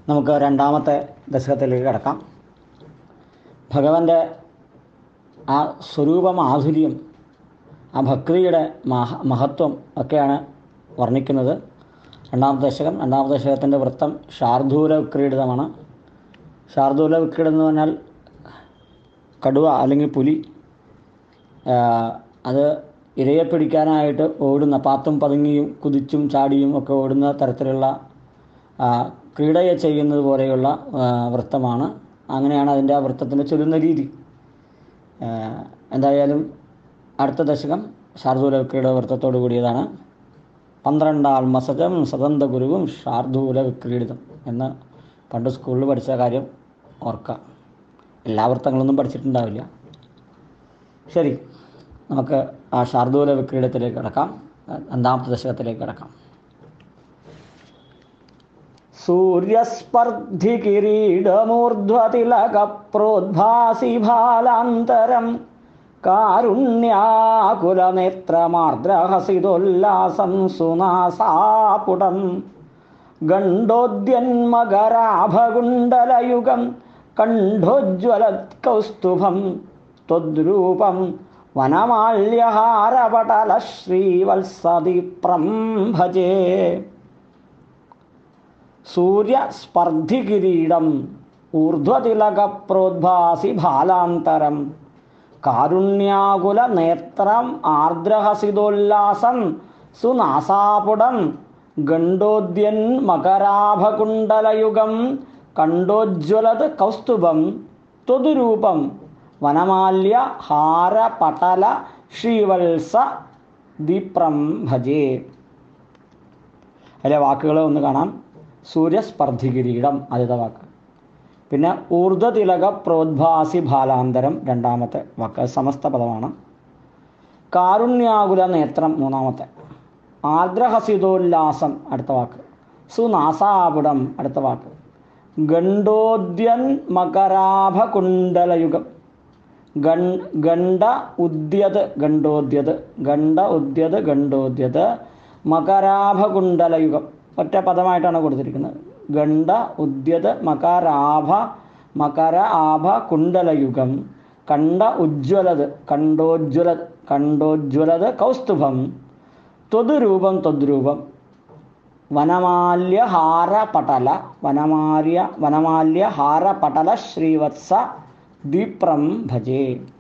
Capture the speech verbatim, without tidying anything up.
നമുക്ക് രണ്ടാമത്തെ ദശകത്തിലേക്ക് കിടക്കാം. ഭഗവാന്റെ ആ സ്വരൂപ മാധുര്യം, ആ ഭക്തിയുടെ മഹ മഹത്വം ഒക്കെയാണ് വർണ്ണിക്കുന്നത് രണ്ടാമത്തെ ദശകം. രണ്ടാമത്തെ ദശകത്തിൻ്റെ വൃത്തം ശാർദൂല വിക്രീഡിതമാണ്. ശാർദൂല വിക്രീഡം എന്ന് പറഞ്ഞാൽ കടുവ അല്ലെങ്കിൽ പുലി അത് ഇരയെ പിടിക്കാനായിട്ട് ഓടുന്ന, പാത്തും പതുങ്ങിയും കുതിച്ചും ചാടിയും ഒക്കെ ഓടുന്ന തരത്തിലുള്ള ക്രീഡയെ ചെയ്യുന്നത് പോലെയുള്ള വൃത്തമാണ്. അങ്ങനെയാണ് അതിൻ്റെ ആ വൃത്തത്തിൻ്റെ ചൊല്ലുന്ന രീതി. എന്തായാലും അടുത്ത ദശകം ശാർദൂല വിക്രീഡ വൃത്തത്തോടു കൂടിയതാണ്. പന്ത്രണ്ടാം മസജം സദന്ത ഗുരുവും ശാർദൂല വിക്രീഡിതം എന്ന് പണ്ട് സ്കൂളിൽ പഠിച്ച കാര്യം ഓർക്കുക. എല്ലാ വൃത്തങ്ങളൊന്നും പഠിച്ചിട്ടുണ്ടാവില്ല. ശരി, നമുക്ക് ആ ശാർദൂല വിക്രീഡത്തിലേക്ക് കിടക്കാം. രണ്ടാമത്തെ ദശകത്തിലേക്ക് കിടക്കാം. സൂര്യസ്പർദ്ധി കിരീടമൂർധ്വതിലക പ്രോദ്ഭാസി ഭാലാന്തരം കാരുണ്യാകുലനേത്രമാർദ്രഹസിതോല്ലാസം സുനാസാപുടം ഗണ്ഡോദ്യന്മകരാഭകുണ്ടലയുഗം കണ്ഠോജ്വലത്കൗസ്തുഭം ത്വദ്രൂപം വനമാല്യഹാരപടല ശ്രീവത്സദീപ്രം ഭജേ. സൂര്യസ്പർദ്ധി കിരീടം ഊർധ്വതിലക പ്രോദ്ഭാസി ഭാലാന്തരം കാരുണ്യാകുല നേത്രം ആർദ്രഹസിതോല്ലാസം സുനാസാപുടം ഗണ്ഡോദ്യൻ മകരാഭകുണ്ടലയുഗം കണ്ഠോജ്വലത് കൗസ്തുഭം ത്വദ്രൂപം വനമാല്യ ഹാരപടല ശ്രീവത്സ ദീപ്രം ഭജേ. അതിലെ വാക്കുകൾ ഒന്ന് കാണാം. സൂര്യസ്പർദ്ധി കിരീടം ആദ്യത്തെ വാക്ക്, പിന്നെ ഊർധ്വതിലക പ്രോദ്ഭാസി ഭാലാന്തരം രണ്ടാമത്തെ വാക്ക്, സമസ്ത പദമാണ്. കാരുണ്യാകുല നേത്രം മൂന്നാമത്തെ, ആർദ്രഹസിതോല്ലാസം അടുത്ത വാക്ക്, സുനാസാപുടം അടുത്ത വാക്ക്, ഗണ്ഡോദ്യൻ മകരാഭകുണ്ടലയുഗം ഗൺ ഗണ്ഡ ഉദ്യത് ഗണ്ഡോദ്യത് ഗണ്ഡ ഉദ്യത് ഗണ്ഡോദ്യത് മകരാഭകുണ്ടലയുഗം ഒറ്റ പദമായിട്ടാണ് കൊടുത്തിരിക്കുന്നത്. ഗണ്ഡ ഉദ്യത് മകരാഭ മകര ആഭ കുണ്ടലയുഗം കണ്ഡ ഉജ്ജ്വലത് കണ്ഡോജ്വലത് കണ്ഡോജ്വലത് കൗസ്തുഭം ത്വദ്രൂപം ത്വദ്രൂപം വനമാല്യ ഹാരപടല വനമാല്യ വനമാല്യ ഹാരപടല ശ്രീവത്സ ദീപ്രം ഭജേ.